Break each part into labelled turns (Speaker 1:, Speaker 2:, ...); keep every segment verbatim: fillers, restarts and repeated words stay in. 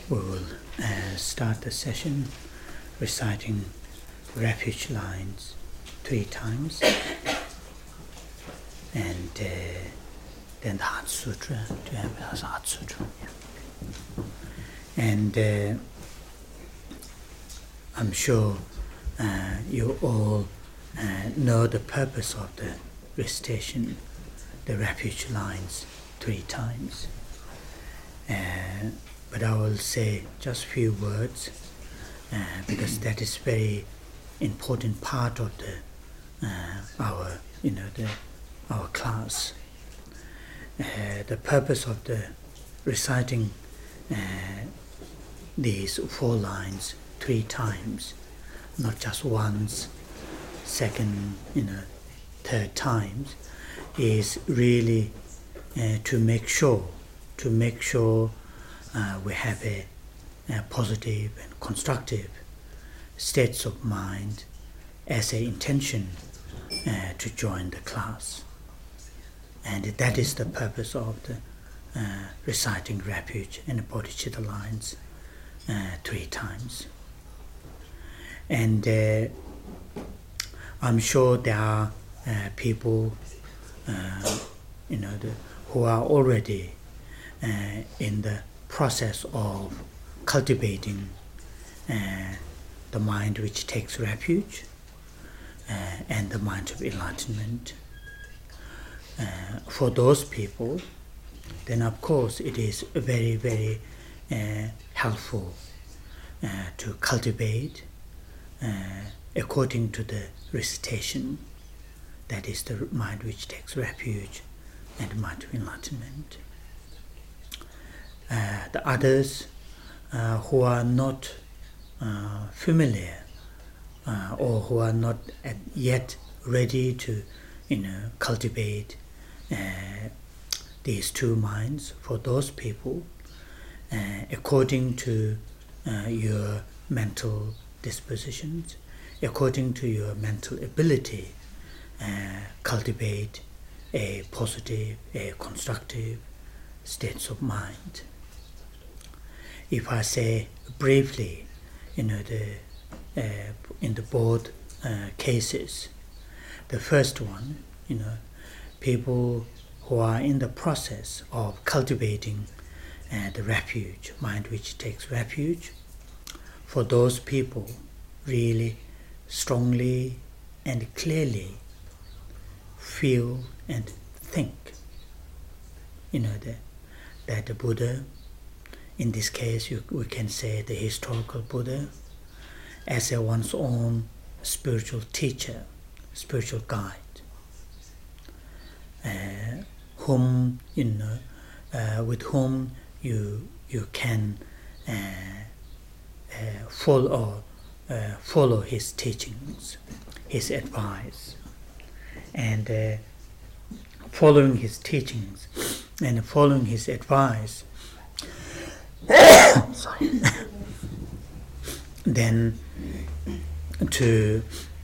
Speaker 1: we will uh, start the session reciting refuge lines three times, and uh, then the Heart Sutra. Do you have the Heart Sutra? Yeah. And uh, I'm sure uh, you all uh, know the purpose of the recitation, the refuge lines three times. Uh, but I will say just a few words uh, because that is very important part of the uh, our you know the our class. Uh, the purpose of the reciting uh, these four lines three times, not just once, second, you know, third times, is really uh, to make sure to make sure uh, we have a, a positive and constructive states of mind as an intention uh, to join the class. And that is the purpose of the uh, reciting refuge and bodhicitta lines uh, three times. And uh, I'm sure there are uh, people uh, you know, the, who are already uh, in the process of cultivating uh, the mind which takes refuge uh, and the mind of enlightenment. Uh, for those people, then of course it is very, very uh, helpful uh, to cultivate uh, according to the recitation, that is the mind which takes refuge and the mind of enlightenment. Uh, the others uh, who are not uh, familiar uh, or who are not yet ready to, you know, cultivate uh, these two minds, for those people, uh, according to uh, your mental dispositions, according to your mental ability, uh, cultivate a positive, a constructive states of mind. If I say briefly, you know, the uh, in the both uh, cases, the first one, you know, people who are in the process of cultivating uh, the refuge, mind which takes refuge, for those people, really strongly and clearly feel and think, you know, the, that the Buddha, in this case you, we can say the historical Buddha, as a one's own spiritual teacher, spiritual guide, uh, whom, you know, uh, with whom you you can uh, uh, follow uh, follow his teachings, his advice, and uh, following his teachings and following his advice. Sorry. Then to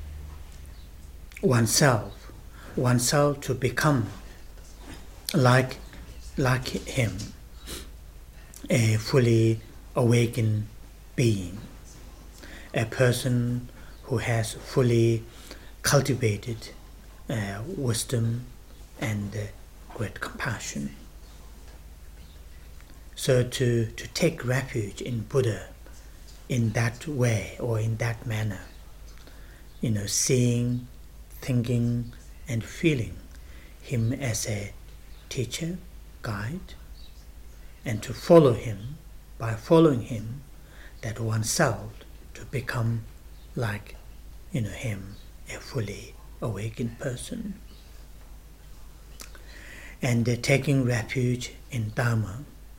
Speaker 1: oneself, oneself to become like like him, a fully awakened being, a person who has fully cultivated uh, wisdom and uh, great compassion. So to, to take refuge in Buddha in that way or in that manner, you know, seeing, thinking and feeling him as a teacher, guide, and to follow him, by following him, that oneself to become like, you know, him, a fully awakened person. And uh, taking refuge in Dharma.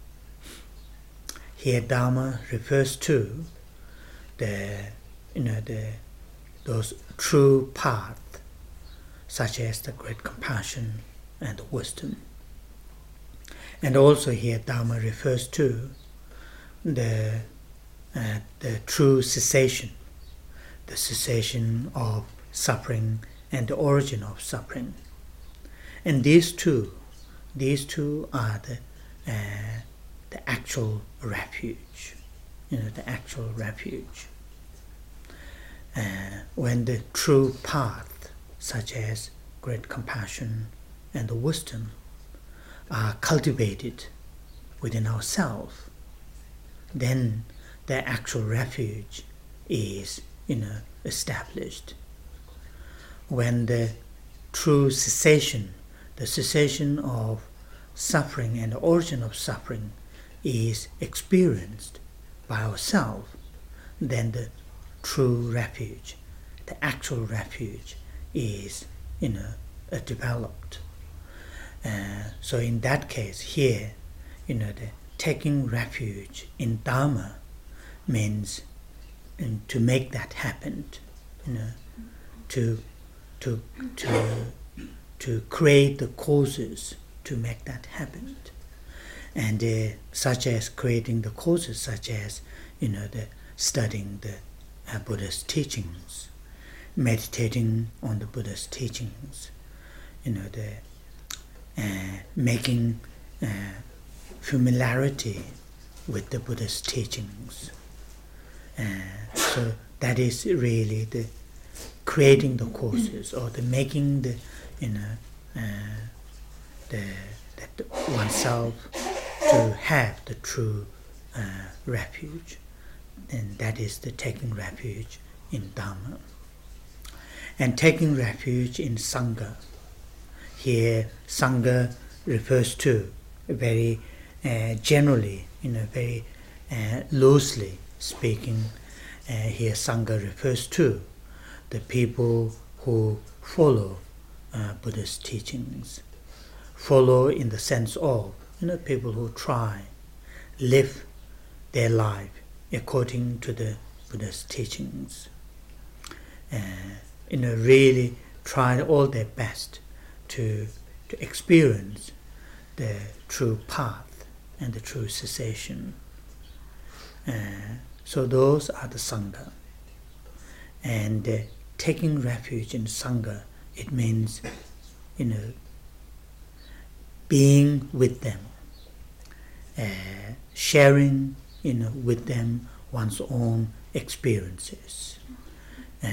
Speaker 1: Here Dharma refers to the, you know, the those true paths, such as the great compassion and wisdom. And also here Dharma refers to the uh, the true cessation, the cessation of suffering and the origin of suffering. And these two, these two are the uh, the actual refuge. you know, the actual refuge. Uh, when the true path, such as great compassion and the wisdom, are cultivated within ourselves, then the actual refuge is, you know, established. When the true cessation, the cessation of suffering and the origin of suffering is experienced by ourselves, then the true refuge, the actual refuge is, you know, uh, developed. Uh, so in that case, here, you know, the taking refuge in Dharma means um, to make that happen, you know, to to to to create the causes to make that happen, and uh, such as creating the causes, such as, you know, the studying the uh, Buddha's teachings, meditating on the Buddha's teachings, you know, the uh, making uh, familiarity with the Buddha's teachings. Uh, so that is really the creating the causes, or the making the, you know, uh, the that oneself to have the true uh, refuge, and that is the taking refuge in Dharma. And taking refuge in Sangha. Here, Sangha refers to very uh, generally, you know, very uh, loosely speaking. Uh, here, Sangha refers to the people who follow uh, Buddha's teachings. Follow in the sense of, you know, people who try, live their life according to the Buddha's teachings. Uh, you know, really try all their best to to experience the true path and the true cessation. Uh, so those are the Sangha. And uh, taking refuge in Sangha, it means, you know, being with them, uh, sharing, you know, with them one's own experiences, uh,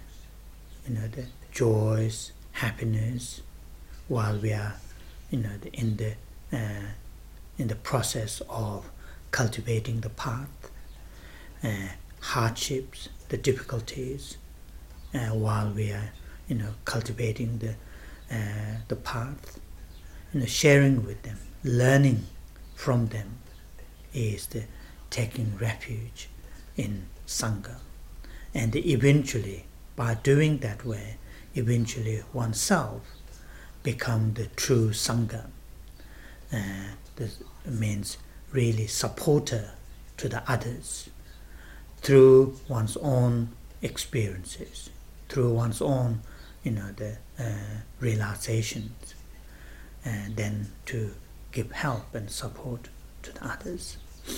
Speaker 1: you know, the joys, happiness, while we are, you know, the, in the uh, in the process of cultivating the path, uh, hardships, the difficulties, uh, while we are, you know, cultivating the uh, the path, you know, sharing with them, learning from them, is the taking refuge in Sangha. And eventually, by doing that way, eventually oneself become the true Sangha. Uh, this means really supporter to the others through one's own experiences, through one's own, you know, the uh, realizations, and then to give help and support to the others.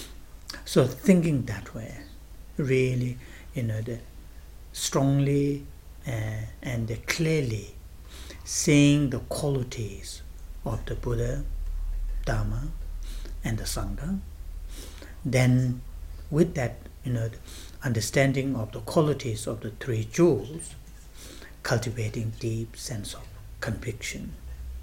Speaker 1: So thinking that way, really, you know, the strongly uh, and the clearly seeing the qualities of the Buddha, Dharma, and the Sangha, then with that, you know, understanding of the qualities of the three jewels, cultivating deep sense of conviction,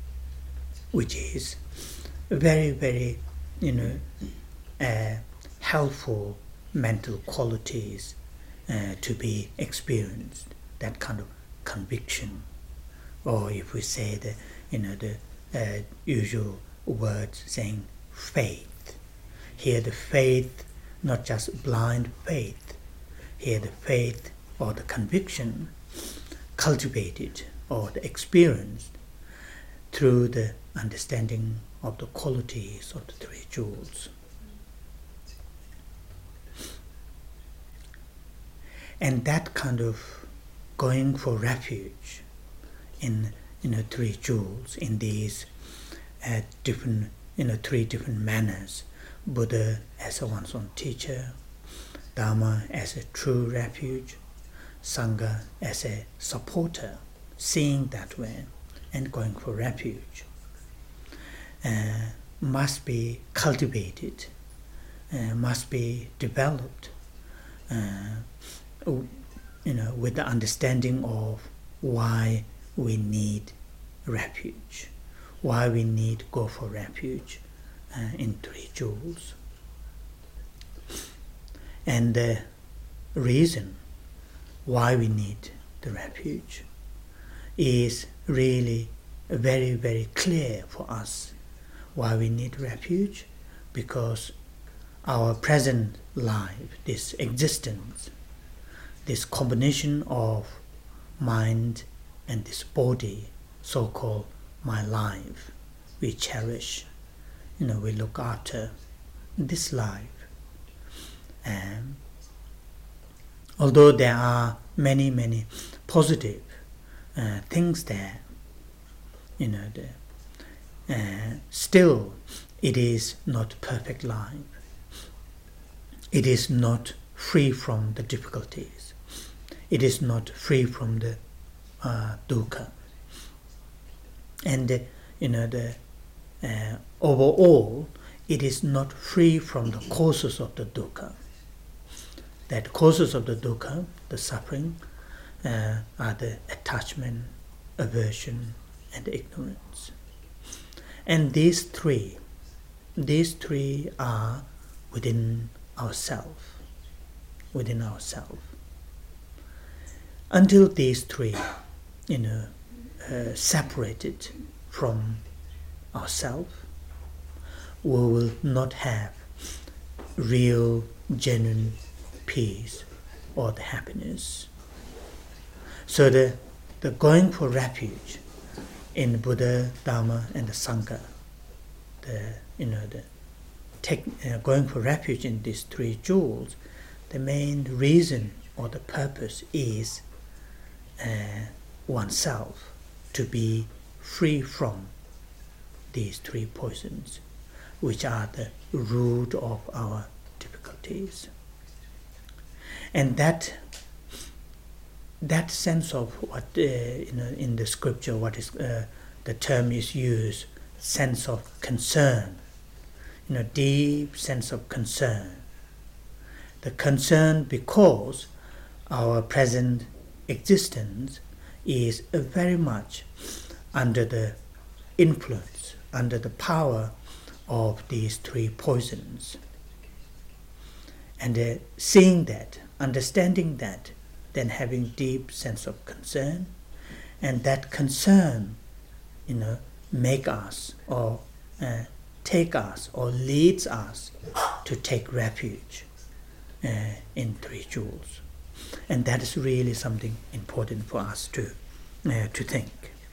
Speaker 1: which is very, very, you know, uh, helpful mental qualities uh, to be experienced, that kind of conviction. Or if we say the, you know, the uh, usual words saying faith. Here the faith, not just blind faith. Here the faith or the conviction cultivated or the experienced through the understanding of the qualities of the three jewels. And that kind of going for refuge in, you know, three jewels, in these uh, different, you know, three different manners. Buddha as a one's own teacher, Dharma as a true refuge, Sangha as a supporter, seeing that way and going for refuge, uh, must be cultivated uh, must be developed, uh, you know, with the understanding of why we need refuge, why we need go for refuge uh, in three jewels. And the reason why we need the refuge is really very, very clear for us. Why we need refuge? Because our present life, this existence, this combination of mind and this body, so-called my life, we cherish, you know, we look after this life. And although there are many, many positive uh, things there, you know, the, uh, still it is not perfect life. It is not free from the difficulties. It is not free from the uh, dukkha. And uh, you know, the uh, overall, it is not free from the causes of the dukkha. That causes of the dukkha, the suffering, uh, are the attachment, aversion, and ignorance. And these three, these three are within ourselves, within ourselves. Until these three, you know, uh, separated from ourselves, we will not have real, genuine peace or the happiness. So the, the going for refuge in Buddha, Dharma, and the Sangha, the you know the take, uh, going for refuge in these three jewels, the main reason or the purpose is uh, oneself to be free from these three poisons, which are the root of our difficulties. And that that sense of what uh, you know, in the scripture, what is uh, the term is used, sense of concern, you know, deep sense of concern. The concern because our present existence is uh, very much under the influence, under the power of these three poisons. And uh, seeing that, understanding that, then having deep sense of concern, and that concern, you know, make us or uh, take us or leads us to take refuge uh, in three jewels. And that is really something important for us to uh, to think.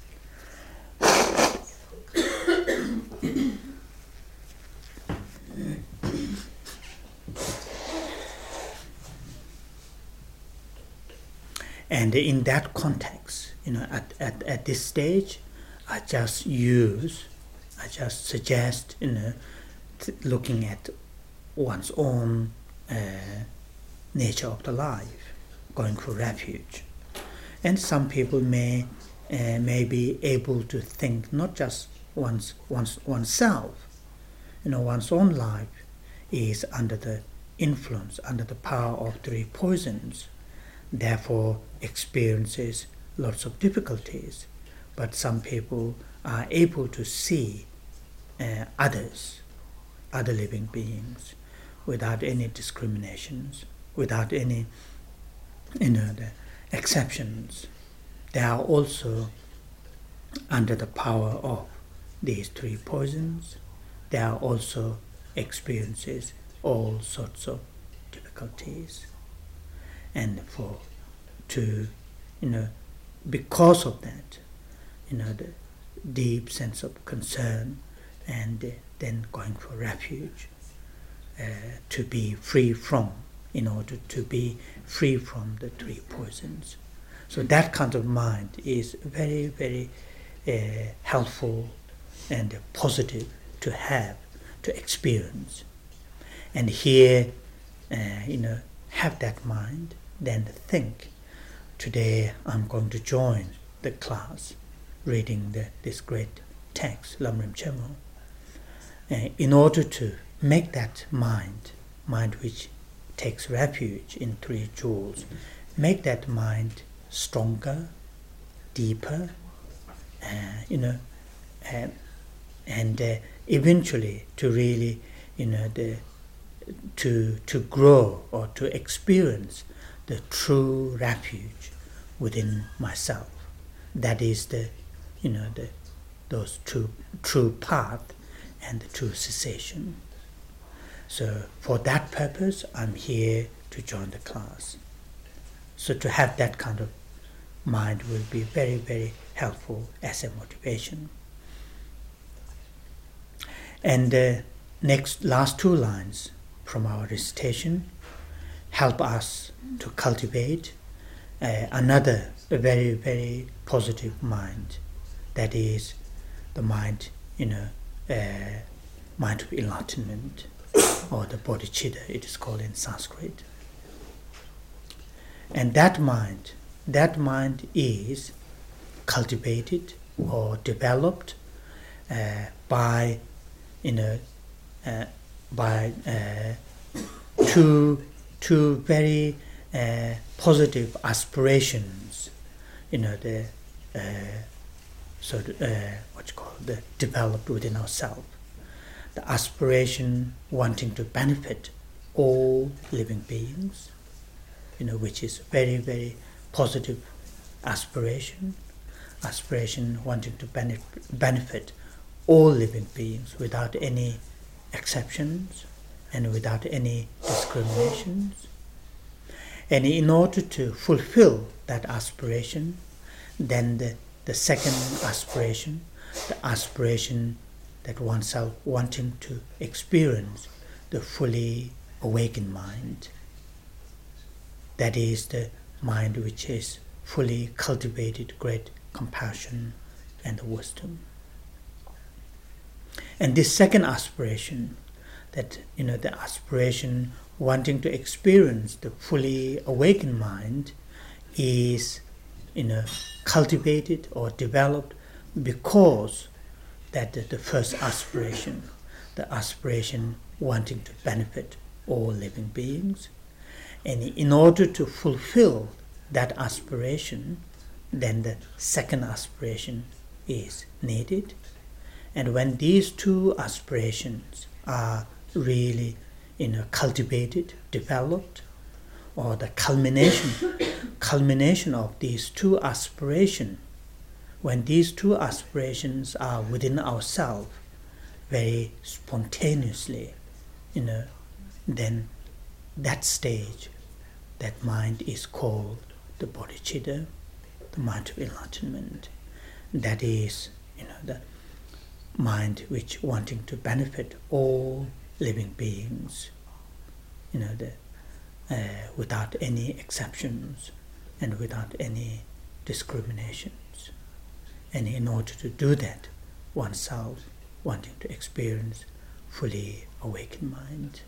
Speaker 1: And in that context, you know, at, at, at this stage, I just use, I just suggest, you know, th- looking at one's own uh, nature of the life, going for refuge. And some people may uh, may be able to think not just one's, one's oneself, you know, one's own life is under the influence, under the power of three poisons, therefore experiences lots of difficulties. But some people are able to see uh, others, other living beings, without any discriminations, without any, you know, the exceptions. They are also under the power of these three poisons. They are also experiences all sorts of difficulties. And for to, you know, because of that, you know, the deep sense of concern, and uh, then going for refuge, uh, to be free from, in order to be free from the three poisons. So that kind of mind is very, very uh, helpful and positive to have, to experience. And here, uh, you know, have that mind, then think, today I'm going to join the class reading the, this great text, Lamrim Chenmo, uh, in order to make that mind mind which takes refuge in three jewels, make that mind stronger, deeper, uh, you know, uh, and uh, eventually to really, you know, the to to grow or to experience the true refuge within myself. That is the, you know, the those true true path and the true cessation. So for that purpose, I'm here to join the class. So to have that kind of mind will be very, very helpful as a motivation. And the next last two lines from our recitation help us to cultivate uh, another very, very positive mind. That is the mind, you know, uh, mind of enlightenment, or the bodhicitta, it is called in Sanskrit. And that mind, that mind is cultivated or developed uh, by, you know, uh, by uh, two two very uh, positive aspirations, you know, the uh, so uh, what you call the developed within ourselves. The aspiration wanting to benefit all living beings, you know, which is very, very positive aspiration. Aspiration wanting to benefit, benefit all living beings without any exceptions and without any discriminations. And in order to fulfill that aspiration, then the, the second aspiration, the aspiration that oneself wanting to experience the fully awakened mind. That is the mind which is fully cultivated great compassion and wisdom. And this second aspiration, that, you know, the aspiration wanting to experience the fully awakened mind, is, you know, cultivated or developed because that the first aspiration, the aspiration wanting to benefit all living beings. And in order to fulfill that aspiration, then the second aspiration is needed. And when these two aspirations are really, you know, cultivated, developed, or the culmination, culmination of these two aspirations, when these two aspirations are within ourselves, very spontaneously, you know, then that stage, that mind is called the bodhicitta, the mind of enlightenment. That is, you know, the mind which wanting to benefit all living beings, you know, the, uh, without any exceptions and without any discriminations. And in order to do that, oneself wanting to experience fully awakened mind.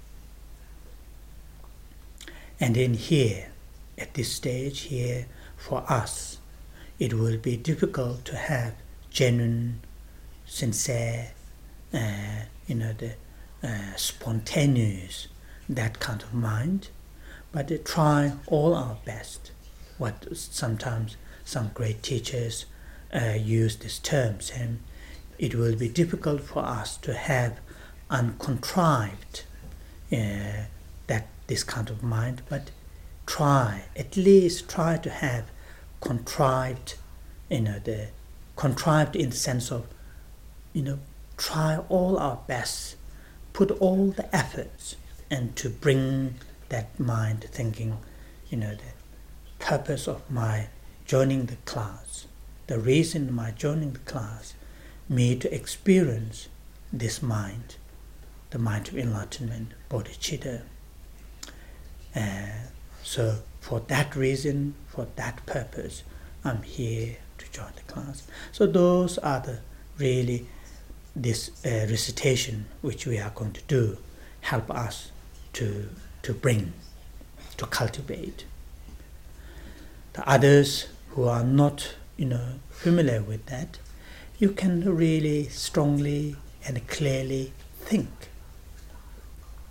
Speaker 1: And in here, at this stage here, for us, it will be difficult to have genuine, sincere, uh, you know, the uh, spontaneous, that kind of mind. But to try all our best. What sometimes some great teachers uh, use this term, saying it will be difficult for us to have uncontrived uh, that this kind of mind, but try, at least try to have contrived, you know, the contrived in the sense of, you know, try all our best, put all the efforts, and to bring that mind thinking, you know, the purpose of my joining the class, the reason my joining the class, me to experience this mind, the mind of enlightenment, bodhicitta. Uh, so for that reason, for that purpose, I'm here to join the class. So those are the really, this uh, recitation which we are going to do, help us to to bring, to cultivate. The others who are not, you know, familiar with that, you can really strongly and clearly think.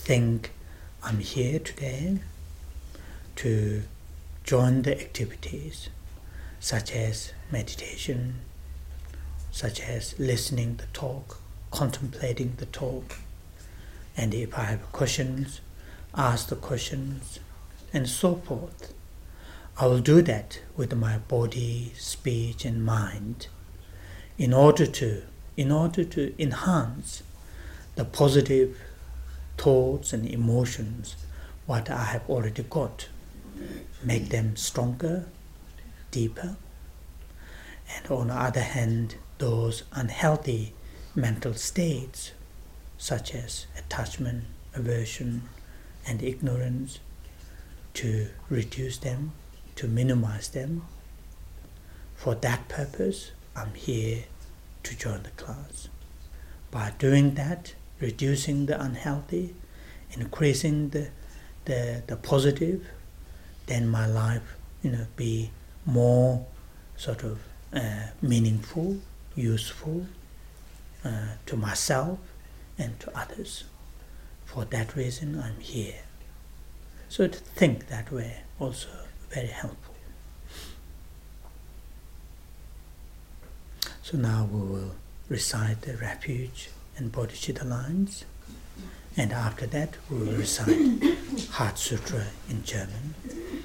Speaker 1: think I'm here today to join the activities such as meditation, such as listening the talk, contemplating the talk, and if I have questions, ask the questions, and so forth. I will do that with my body, speech, and mind in order to, in order to enhance the positive thoughts and emotions what I have already got, make them stronger, deeper, and on the other hand, those unhealthy mental states such as attachment, aversion, and ignorance, to reduce them, to minimize them. For that purpose, I'm here to join the class. By doing that, reducing the unhealthy, increasing the the, the positive, then my life, you know, be more sort of uh, meaningful, useful uh, to myself and to others. For that reason, I'm here. So to think that way also very helpful. So now we will recite the refuge and bodhicitta lines, and after that we will recite Heart Sutra in German.